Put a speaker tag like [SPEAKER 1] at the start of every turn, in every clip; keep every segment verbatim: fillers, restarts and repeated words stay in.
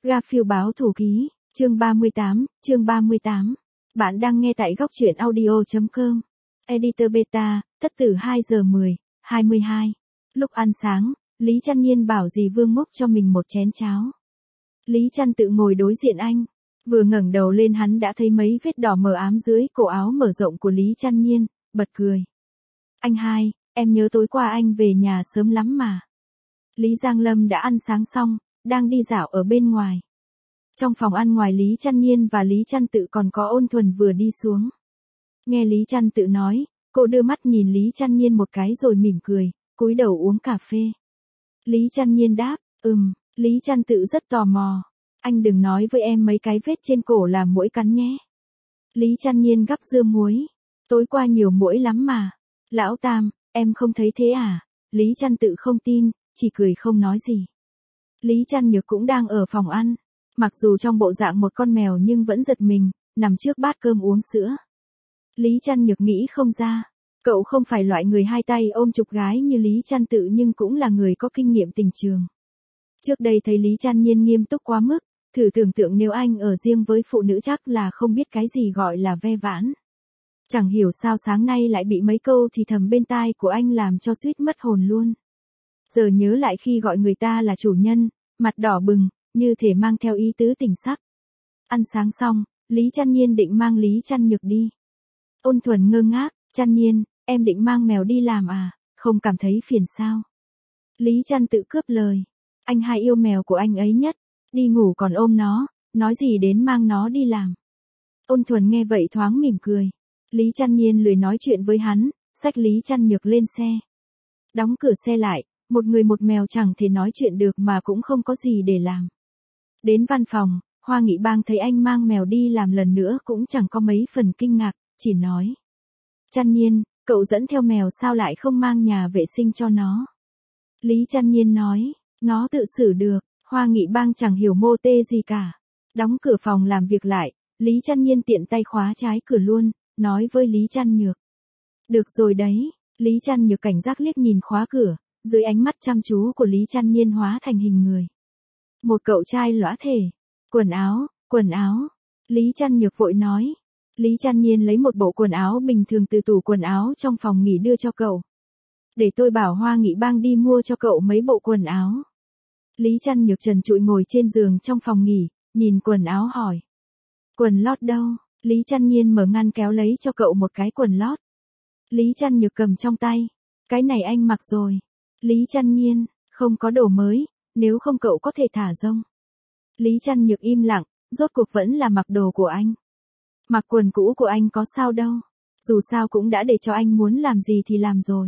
[SPEAKER 1] Garfield báo thủ ký, chương ba mươi tám, chương ba mươi tám. Bạn đang nghe tại góc truyện audio chấm com. Editor Beta, Thất tử hai giờ mười, hai mươi hai. Lúc ăn sáng, Lý Trăn Nhiên bảo dì Vương múc cho mình một chén cháo. Lý Trăn tự ngồi đối diện anh. Vừa ngẩng đầu lên hắn đã thấy mấy vết đỏ mờ ám dưới cổ áo mở rộng của Lý Trăn Nhiên, bật cười. Anh hai, em nhớ tối qua anh về nhà sớm lắm mà. Lý Giang Lâm đã ăn sáng xong, đang đi dạo ở bên ngoài. Trong phòng ăn ngoài Lý Trăn Nhiên và Lý Trăn Tự còn có Ôn Thuần vừa đi xuống. Nghe Lý Trăn Tự nói, cô đưa mắt nhìn Lý Trăn Nhiên một cái rồi mỉm cười, cúi đầu uống cà phê. Lý Trăn Nhiên đáp, ừm, Lý Trăn Tự rất tò mò. Anh đừng nói với em mấy cái vết trên cổ là muỗi cắn nhé. Lý Trăn Nhiên gắp dưa muối. Tối qua nhiều muỗi lắm mà. Lão Tam, em không thấy thế à? Lý Trăn Tự không tin, chỉ cười không nói gì. Lý Trăn Nhược cũng đang ở phòng ăn. Mặc dù trong bộ dạng một con mèo nhưng vẫn giật mình, nằm trước bát cơm uống sữa. Lý Trăn Nhược nghĩ không ra. Cậu không phải loại người hai tay ôm chục gái như Lý Trăn Tự nhưng cũng là người có kinh nghiệm tình trường. Trước đây thấy Lý Trăn Nhiên nghiêm túc quá mức, thử tưởng tượng nếu anh ở riêng với phụ nữ chắc là không biết cái gì gọi là ve vãn. Chẳng hiểu sao sáng nay lại bị mấy câu thì thầm bên tai của anh làm cho suýt mất hồn luôn. Giờ nhớ lại khi gọi người ta là chủ nhân, mặt đỏ bừng, như thể mang theo ý tứ tình sắc. Ăn sáng xong, Lý Trăn Nhiên định mang Lý Trăn Nhược đi. Ôn Thuần ngơ ngác, Trăn Nhiên, em định mang mèo đi làm à, không cảm thấy phiền sao? Lý Trăn Tự cướp lời. Anh hai yêu mèo của anh ấy nhất, đi ngủ còn ôm nó, nói gì đến mang nó đi làm. Ôn Thuần nghe vậy thoáng mỉm cười. Lý Trăn Nhiên lười nói chuyện với hắn, xách Lý Trăn Nhược lên xe. Đóng cửa xe lại, một người một mèo chẳng thể nói chuyện được mà cũng không có gì để làm. Đến văn phòng, Hoa Nghị Bang thấy anh mang mèo đi làm lần nữa cũng chẳng có mấy phần kinh ngạc, chỉ nói. Trăn Nhiên, cậu dẫn theo mèo sao lại không mang nhà vệ sinh cho nó? Lý Trăn Nhiên nói, nó tự xử được. Hoa Nghị Bang chẳng hiểu mô tê gì cả. Đóng cửa phòng làm việc lại, Lý Trăn Nhiên tiện tay khóa trái cửa luôn, nói với Lý Trăn Nhược. Được rồi đấy, Lý Trăn Nhược cảnh giác liếc nhìn khóa cửa, dưới ánh mắt chăm chú của Lý Trăn Nhiên hóa thành hình người. Một cậu trai lõa thể. Quần áo, quần áo. Lý Trăn Nhược vội nói. Lý Trăn Nhiên lấy một bộ quần áo bình thường từ tủ quần áo trong phòng nghỉ đưa cho cậu. Để tôi bảo Hoa Nghị Bang đi mua cho cậu mấy bộ quần áo. Lý Trăn Nhược trần trụi ngồi trên giường trong phòng nghỉ, nhìn quần áo hỏi. Quần lót đâu? Lý Trăn Nhiên mở ngăn kéo lấy cho cậu một cái quần lót. Lý Trăn Nhược cầm trong tay. Cái này anh mặc rồi. Lý Trăn Nhiên, không có đồ mới, nếu không cậu có thể thả rông. Lý Trăn Nhược im lặng, rốt cuộc vẫn là mặc đồ của anh. Mặc quần cũ của anh có sao đâu, dù sao cũng đã để cho anh muốn làm gì thì làm rồi.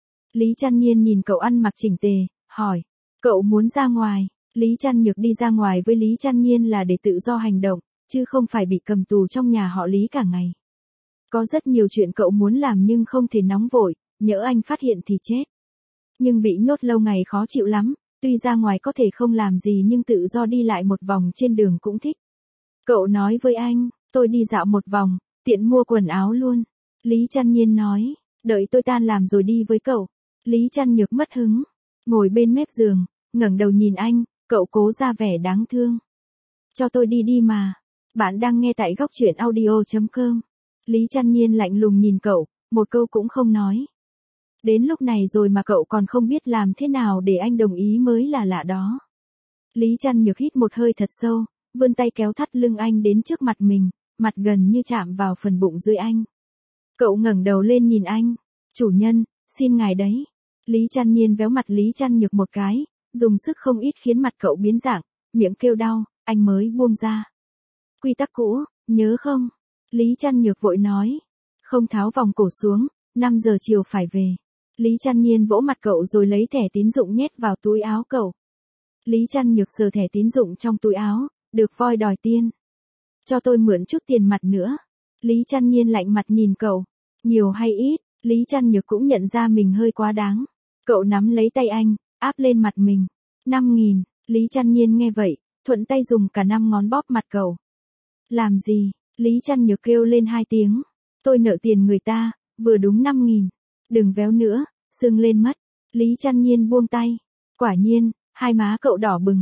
[SPEAKER 1] Lý Trăn Nhiên nhìn cậu ăn mặc chỉnh tề, hỏi. Cậu muốn ra ngoài? Lý Trăn Nhược đi ra ngoài với Lý Trăn Nhiên là để tự do hành động, chứ không phải bị cầm tù trong nhà họ Lý cả ngày. Có rất nhiều chuyện cậu muốn làm nhưng không thể nóng vội, nhỡ anh phát hiện thì chết. Nhưng bị nhốt lâu ngày khó chịu lắm, tuy ra ngoài có thể không làm gì nhưng tự do đi lại một vòng trên đường cũng thích. Cậu nói với anh, tôi đi dạo một vòng, tiện mua quần áo luôn. Lý Trăn Nhiên nói, đợi tôi tan làm rồi đi với cậu. Lý Trăn Nhược mất hứng, ngồi bên mép giường, ngẩng đầu nhìn anh, cậu cố ra vẻ đáng thương. Cho tôi đi đi mà. Bạn đang nghe tại góc truyện audio chấm com. Lý Trăn Nhiên lạnh lùng nhìn cậu, một câu cũng không nói. Đến lúc này rồi mà cậu còn không biết làm thế nào để anh đồng ý mới là lạ đó. Lý Trăn Nhược hít một hơi thật sâu, vươn tay kéo thắt lưng anh đến trước mặt mình, mặt gần như chạm vào phần bụng dưới anh. Cậu ngẩng đầu lên nhìn anh. Chủ nhân, xin ngài đấy. Lý Trăn Nhiên véo mặt Lý Trăn Nhược một cái, dùng sức không ít khiến mặt cậu biến dạng, miệng kêu đau, anh mới buông ra. Quy tắc cũ, nhớ không? Lý Trăn Nhược vội nói. Không tháo vòng cổ xuống, năm giờ chiều phải về. Lý Trăn Nhiên vỗ mặt cậu rồi lấy thẻ tín dụng nhét vào túi áo cậu. Lý Trăn Nhược sờ thẻ tín dụng trong túi áo, được voi đòi tiền. Cho tôi mượn chút tiền mặt nữa. Lý Trăn Nhiên lạnh mặt nhìn cậu. Nhiều hay ít, Lý Trăn Nhược cũng nhận ra mình hơi quá đáng. Cậu nắm lấy tay anh, áp lên mặt mình. Năm nghìn, Lý Trăn Nhiên nghe vậy, thuận tay dùng cả năm ngón bóp mặt cậu. Làm gì? Lý Trăn Nhược kêu lên hai tiếng. Tôi nợ tiền người ta, vừa đúng năm nghìn. Đừng véo nữa, sưng lên mất. Lý Trăn Nhiên buông tay. Quả nhiên, hai má cậu đỏ bừng.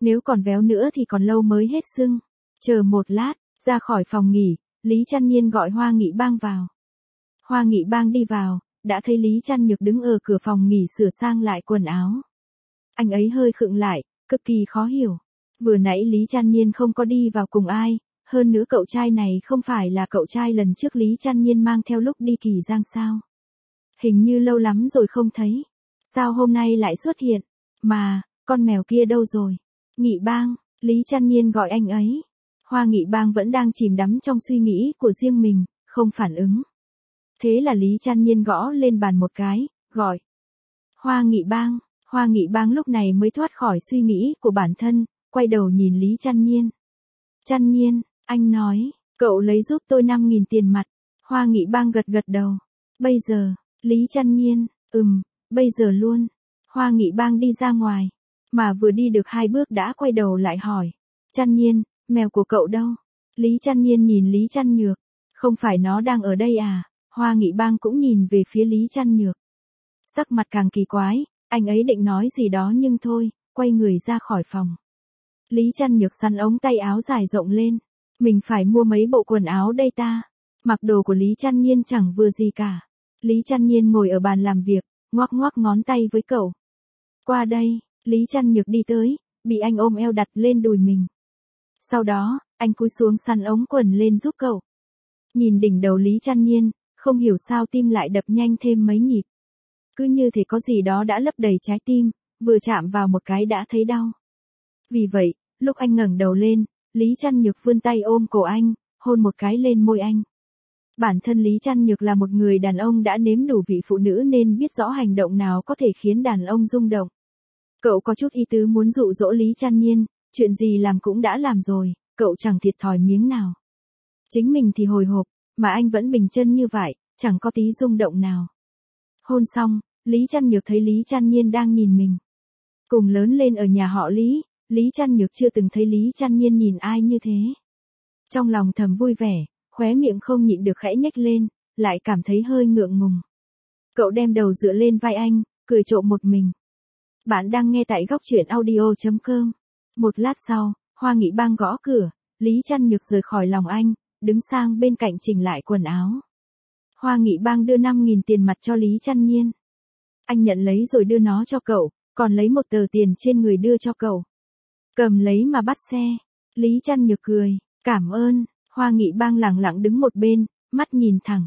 [SPEAKER 1] Nếu còn véo nữa thì còn lâu mới hết sưng. Chờ một lát, ra khỏi phòng nghỉ, Lý Trăn Nhiên gọi Hoa Nghị Bang vào. Hoa Nghị Bang đi vào, đã thấy Lý Trăn Nhược đứng ở cửa phòng nghỉ sửa sang lại quần áo. Anh ấy hơi khựng lại, cực kỳ khó hiểu. Vừa nãy Lý Trăn Nhiên không có đi vào cùng ai, hơn nữa cậu trai này không phải là cậu trai lần trước Lý Trăn Nhiên mang theo lúc đi Kỳ Giang sao? Hình như lâu lắm rồi không thấy. Sao hôm nay lại xuất hiện? Mà, con mèo kia đâu rồi? Nghị Bang, Lý Trăn Nhiên gọi anh ấy. Hoa Nghị Bang vẫn đang chìm đắm trong suy nghĩ của riêng mình, không phản ứng. Thế là Lý Trăn Nhiên gõ lên bàn một cái, gọi. Hoa Nghị Bang, Hoa Nghị Bang lúc này mới thoát khỏi suy nghĩ của bản thân, quay đầu nhìn Lý Trăn Nhiên. Trăn Nhiên, anh nói, cậu lấy giúp tôi năm nghìn tiền mặt. Hoa Nghị Bang gật gật đầu. Bây giờ, Lý Trăn Nhiên, ừm, bây giờ luôn. Hoa Nghị Bang đi ra ngoài, mà vừa đi được hai bước đã quay đầu lại hỏi. Trăn Nhiên, mèo của cậu đâu? Lý Trăn Nhiên nhìn Lý Trăn Nhược. Không phải nó đang ở đây à? Hoa Nghị Bang cũng nhìn về phía Lý Trăn Nhược. Sắc mặt càng kỳ quái, anh ấy định nói gì đó nhưng thôi, quay người ra khỏi phòng. Lý Trăn Nhược sắn ống tay áo dài rộng lên. Mình phải mua mấy bộ quần áo đây ta. Mặc đồ của Lý Trăn Nhiên chẳng vừa gì cả. Lý Trăn Nhiên ngồi ở bàn làm việc, ngoắc ngoắc ngón tay với cậu. Qua đây, Lý Trăn Nhược đi tới, bị anh ôm eo đặt lên đùi mình. Sau đó, anh cúi xuống sắn ống quần lên giúp cậu. Nhìn đỉnh đầu Lý Trăn Nhiên, không hiểu sao tim lại đập nhanh thêm mấy nhịp. Cứ như thể có gì đó đã lấp đầy trái tim, vừa chạm vào một cái đã thấy đau. Vì vậy, lúc anh ngẩng đầu lên, Lý Trăn Nhược vươn tay ôm cổ anh, hôn một cái lên môi anh. Bản thân Lý Trăn Nhược là một người đàn ông đã nếm đủ vị phụ nữ nên biết rõ hành động nào có thể khiến đàn ông rung động. Cậu có chút ý tứ muốn dụ dỗ Lý Trăn Nhiên, chuyện gì làm cũng đã làm rồi, cậu chẳng thiệt thòi miếng nào. Chính mình thì hồi hộp, mà anh vẫn bình chân như vậy, chẳng có tí rung động nào. Hôn xong, Lý Trăn Nhược thấy Lý Trăn Nhiên đang nhìn mình. Cùng lớn lên ở nhà họ Lý, Lý Trăn Nhược chưa từng thấy Lý Trăn Nhiên nhìn ai như thế. Trong lòng thầm vui vẻ, khóe miệng không nhịn được khẽ nhếch lên, lại cảm thấy hơi ngượng ngùng. Cậu đem đầu dựa lên vai anh, cười trộm một mình. Bạn đang nghe tại góc truyện audio chấm com. Một lát sau, Hoa Nghị Bang gõ cửa, Lý Trăn Nhược rời khỏi lòng anh, đứng sang bên cạnh chỉnh lại quần áo. Hoa Nghị Bang đưa năm nghìn tiền mặt cho Lý Trăn Nhiên. Anh nhận lấy rồi đưa nó cho cậu, còn lấy một tờ tiền trên người đưa cho cậu. Cầm lấy mà bắt xe. Lý Trăn Nhược cười, cảm ơn. Hoa Nghị Bang lẳng lặng đứng một bên, mắt nhìn thẳng.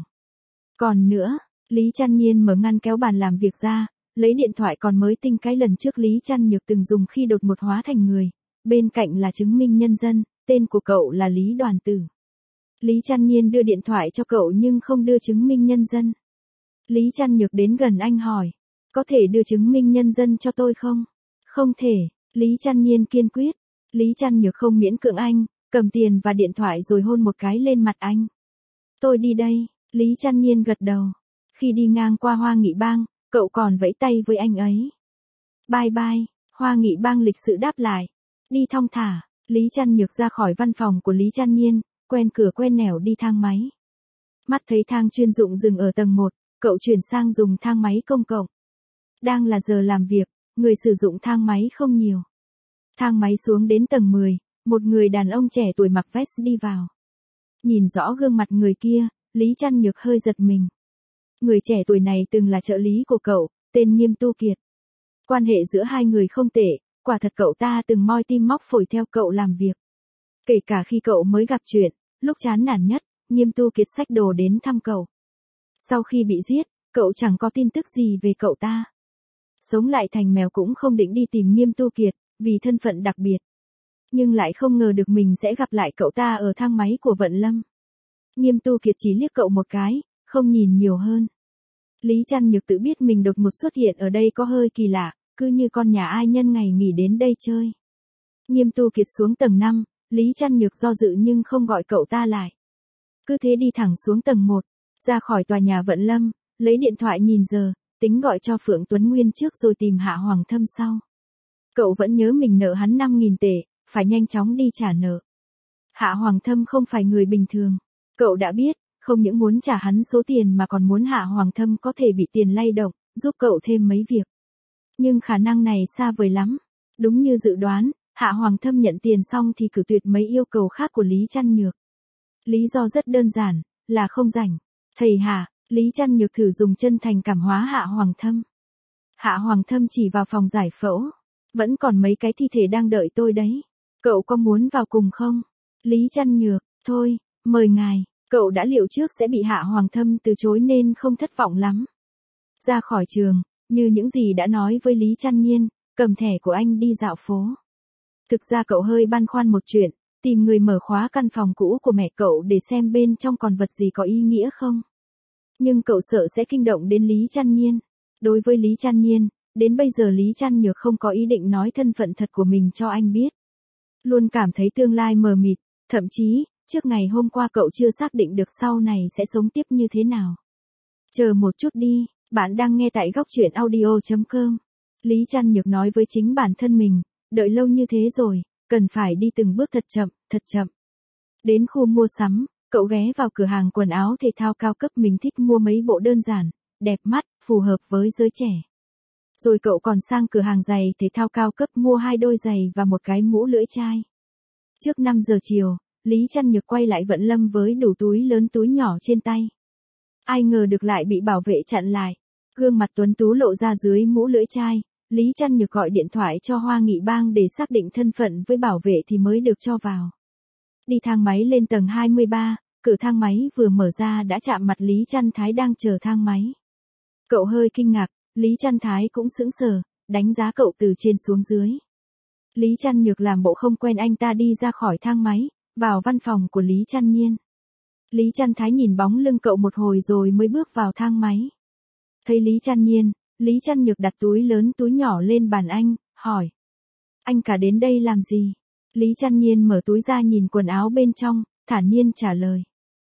[SPEAKER 1] Còn nữa, Lý Trăn Nhiên mở ngăn kéo bàn làm việc ra, lấy điện thoại còn mới tinh cái lần trước Lý Trăn Nhược từng dùng khi đột một hóa thành người. Bên cạnh là chứng minh nhân dân, tên của cậu là Lý Đoàn Tử. Lý Trăn Nhiên đưa điện thoại cho cậu nhưng không đưa chứng minh nhân dân. Lý Trăn Nhược đến gần anh hỏi, có thể đưa chứng minh nhân dân cho tôi không? Không thể, Lý Trăn Nhiên kiên quyết. Lý Trăn Nhược không miễn cưỡng anh, cầm tiền và điện thoại rồi hôn một cái lên mặt anh. Tôi đi đây, Lý Trăn Nhiên gật đầu. Khi đi ngang qua Hoa Nghị Bang, cậu còn vẫy tay với anh ấy. Bye bye, Hoa Nghị Bang lịch sự đáp lại. Đi thong thả, Lý Trăn Nhược ra khỏi văn phòng của Lý Trăn Nhiên, quen cửa quen nẻo đi thang máy. Mắt thấy thang chuyên dụng dừng ở tầng một, cậu chuyển sang dùng thang máy công cộng. Đang là giờ làm việc, người sử dụng thang máy không nhiều. Thang máy xuống đến tầng mười, một người đàn ông trẻ tuổi mặc vest đi vào. Nhìn rõ gương mặt người kia, Lý Trăn Nhược hơi giật mình. Người trẻ tuổi này từng là trợ lý của cậu, tên Nghiêm Tu Kiệt. Quan hệ giữa hai người không tệ, quả thật cậu ta từng moi tim móc phổi theo cậu làm việc. Kể cả khi cậu mới gặp chuyện, lúc chán nản nhất, Nghiêm Tu Kiệt xách đồ đến thăm cậu. Sau khi bị giết, cậu chẳng có tin tức gì về cậu ta. Sống lại thành mèo cũng không định đi tìm Nghiêm Tu Kiệt, vì thân phận đặc biệt. Nhưng lại không ngờ được mình sẽ gặp lại cậu ta ở thang máy của Vận Lâm. Nghiêm Tu Kiệt chỉ liếc cậu một cái, không nhìn nhiều hơn. Lý Trăn Nhược tự biết mình đột ngột xuất hiện ở đây có hơi kỳ lạ, cứ như con nhà ai nhân ngày nghỉ đến đây chơi. Nghiêm Tu Kiệt xuống tầng năm, Lý Trăn Nhược do dự nhưng không gọi cậu ta lại. Cứ thế đi thẳng xuống tầng một, ra khỏi tòa nhà Vận Lâm, lấy điện thoại nhìn giờ, tính gọi cho Phượng Tuấn Nguyên trước rồi tìm Hạ Hoàng Thâm sau. Cậu vẫn nhớ mình nợ hắn năm nghìn tệ, phải nhanh chóng đi trả nợ. Hạ Hoàng Thâm không phải người bình thường. Cậu đã biết, không những muốn trả hắn số tiền mà còn muốn Hạ Hoàng Thâm có thể bị tiền lay động, giúp cậu thêm mấy việc. Nhưng khả năng này xa vời lắm. Đúng như dự đoán, Hạ Hoàng Thâm nhận tiền xong thì cử tuyệt mấy yêu cầu khác của Lý Trăn Nhược. Lý do rất đơn giản, là không rảnh. Thầy Hạ, Lý Trăn Nhược thử dùng chân thành cảm hóa Hạ Hoàng Thâm. Hạ Hoàng Thâm chỉ vào phòng giải phẫu. Vẫn còn mấy cái thi thể đang đợi tôi đấy. Cậu có muốn vào cùng không? Lý Trăn Nhược, thôi, mời ngài. Cậu đã liệu trước sẽ bị Hạ Hoàng Thâm từ chối nên không thất vọng lắm. Ra khỏi trường, như những gì đã nói với Lý Trăn Nhiên, cầm thẻ của anh đi dạo phố. Thực ra cậu hơi băn khoăn một chuyện, tìm người mở khóa căn phòng cũ của mẹ cậu để xem bên trong còn vật gì có ý nghĩa không. Nhưng cậu sợ sẽ kinh động đến Lý Trăn Nhiên. Đối với Lý Trăn Nhiên, đến bây giờ Lý Trăn Nhược không có ý định nói thân phận thật của mình cho anh biết. Luôn cảm thấy tương lai mờ mịt, thậm chí, trước ngày hôm qua cậu chưa xác định được sau này sẽ sống tiếp như thế nào. Chờ một chút đi, bạn đang nghe tại góc truyện audio chấm com. Lý Trăn Nhược nói với chính bản thân mình, đợi lâu như thế rồi, cần phải đi từng bước thật chậm, thật chậm. Đến khu mua sắm, cậu ghé vào cửa hàng quần áo thể thao cao cấp mình thích mua mấy bộ đơn giản, đẹp mắt, phù hợp với giới trẻ. Rồi cậu còn sang cửa hàng giày thể thao cao cấp mua hai đôi giày và một cái mũ lưỡi chai. Trước năm giờ chiều, Lý Trăn Nhược quay lại Vận Lâm với đủ túi lớn túi nhỏ trên tay. Ai ngờ được lại bị bảo vệ chặn lại. Gương mặt tuấn tú lộ ra dưới mũ lưỡi chai. Lý Trăn Nhược gọi điện thoại cho Hoa Nghị Bang để xác định thân phận với bảo vệ thì mới được cho vào. Đi thang máy lên tầng hai mươi ba, cửa thang máy vừa mở ra đã chạm mặt Lý Trăn Thái đang chờ thang máy. Cậu hơi kinh ngạc, Lý Trăn Thái cũng sững sờ, đánh giá cậu từ trên xuống dưới. Lý Trăn Nhược làm bộ không quen anh ta đi ra khỏi thang máy, vào văn phòng của Lý Trăn Nhiên. Lý Trăn Thái nhìn bóng lưng cậu một hồi rồi mới bước vào thang máy. Thấy Lý Trăn Nhiên, Lý Trăn Nhược đặt túi lớn túi nhỏ lên bàn anh, hỏi. Anh cả đến đây làm gì? Lý Trăn Nhiên mở túi ra nhìn quần áo bên trong, thản nhiên trả lời.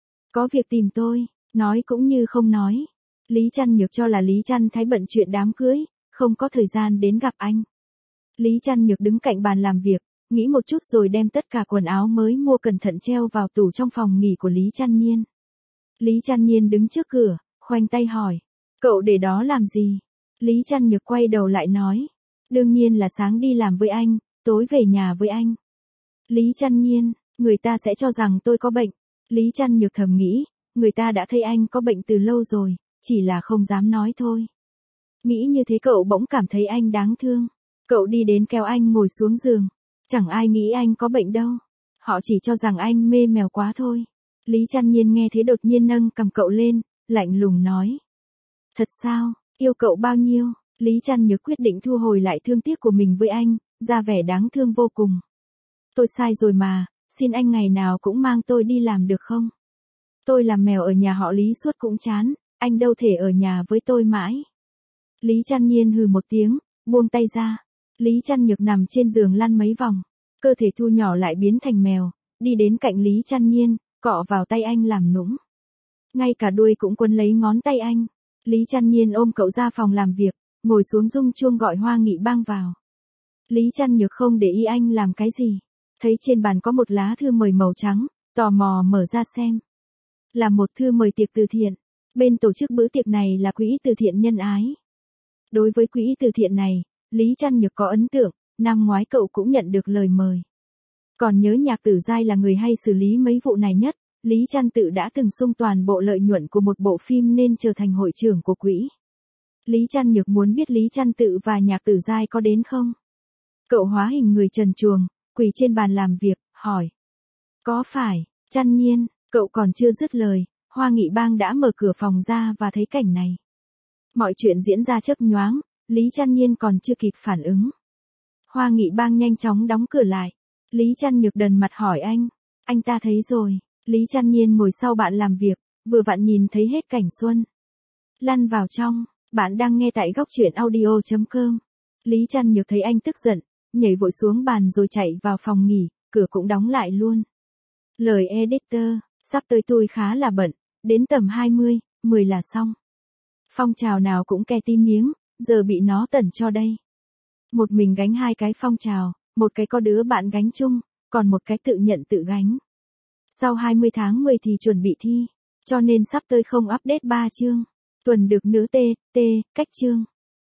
[SPEAKER 1] Có việc tìm tôi, nói cũng như không nói. Lý Trăn Nhược cho là Lý Trăn Thái bận chuyện đám cưới, không có thời gian đến gặp anh. Lý Trăn Nhược đứng cạnh bàn làm việc, nghĩ một chút rồi đem tất cả quần áo mới mua cẩn thận treo vào tủ trong phòng nghỉ của Lý Trăn Nhiên. Lý Trăn Nhiên đứng trước cửa, khoanh tay hỏi. Cậu để đó làm gì? Lý Trăn Nhược quay đầu lại nói. Đương nhiên là sáng đi làm với anh, tối về nhà với anh. Lý Trăn Nhiên, người ta sẽ cho rằng tôi có bệnh. Lý Trăn Nhược thầm nghĩ, người ta đã thấy anh có bệnh từ lâu rồi, chỉ là không dám nói thôi. Nghĩ như thế cậu bỗng cảm thấy anh đáng thương. Cậu đi đến kéo anh ngồi xuống giường. Chẳng ai nghĩ anh có bệnh đâu. Họ chỉ cho rằng anh mê mèo quá thôi. Lý Trăn Nhiên nghe thế đột nhiên nâng cầm cậu lên, lạnh lùng nói. Thật sao, yêu cậu bao nhiêu? Lý Trăn Nhược quyết định thu hồi lại thương tiếc của mình với anh, ra vẻ đáng thương vô cùng. Tôi sai rồi mà, xin anh ngày nào cũng mang tôi đi làm được không? Tôi làm mèo ở nhà họ Lý suốt cũng chán, anh đâu thể ở nhà với tôi mãi. Lý Trăn Nhiên hừ một tiếng, buông tay ra. Lý Trăn Nhược nằm trên giường lăn mấy vòng, cơ thể thu nhỏ lại biến thành mèo, đi đến cạnh Lý Trăn Nhiên, cọ vào tay anh làm nũng. Ngay cả đuôi cũng quấn lấy ngón tay anh. Lý Trăn Nhiên ôm cậu ra phòng làm việc, ngồi xuống rung chuông gọi Hoa Nghị Bang vào. Lý Trăn Nhược không để ý anh làm cái gì. Thấy trên bàn có một lá thư mời màu trắng, tò mò mở ra xem. Là một thư mời tiệc từ thiện. Bên tổ chức bữa tiệc này là quỹ từ thiện nhân ái. Đối với quỹ từ thiện này, Lý Trăn Nhược có ấn tượng, năm ngoái cậu cũng nhận được lời mời. Còn nhớ Nhạc Tử Giai là người hay xử lý mấy vụ này nhất, Lý Trăn Tự đã từng sung toàn bộ lợi nhuận của một bộ phim nên trở thành hội trưởng của quỹ. Lý Trăn Nhược muốn biết Lý Trăn Tự và Nhạc Tử Giai có đến không? Cậu hóa hình người trần truồng, quỳ trên bàn làm việc, hỏi. Có phải, Trăn Nhiên, cậu còn chưa dứt lời, Hoa Nghị Bang đã mở cửa phòng ra và thấy cảnh này. Mọi chuyện diễn ra chớp nhoáng, Lý Trăn Nhiên còn chưa kịp phản ứng. Hoa Nghị Bang nhanh chóng đóng cửa lại. Lý Trăn Nhược đần mặt hỏi anh. Anh ta thấy rồi. Lý Trăn Nhiên ngồi sau bạn làm việc, vừa vặn nhìn thấy hết cảnh xuân. Lăn vào trong, bạn đang nghe tại góc truyện audio chấm com. Lý Trăn Nhược thấy anh tức giận, nhảy vội xuống bàn rồi chạy vào phòng nghỉ, cửa cũng đóng lại luôn. Lời editor, sắp tới tôi khá là bận, đến tầm hai mươi, mười là xong. Phong trào nào cũng ke tim miếng, giờ bị nó tẩn cho đây. Một mình gánh hai cái phong trào, một cái có đứa bạn gánh chung, còn một cái tự nhận tự gánh. Sau hai mươi tháng mười thì chuẩn bị thi, cho nên sắp tới không update ba chương. Tuần được nữ tê, tê, cách chương.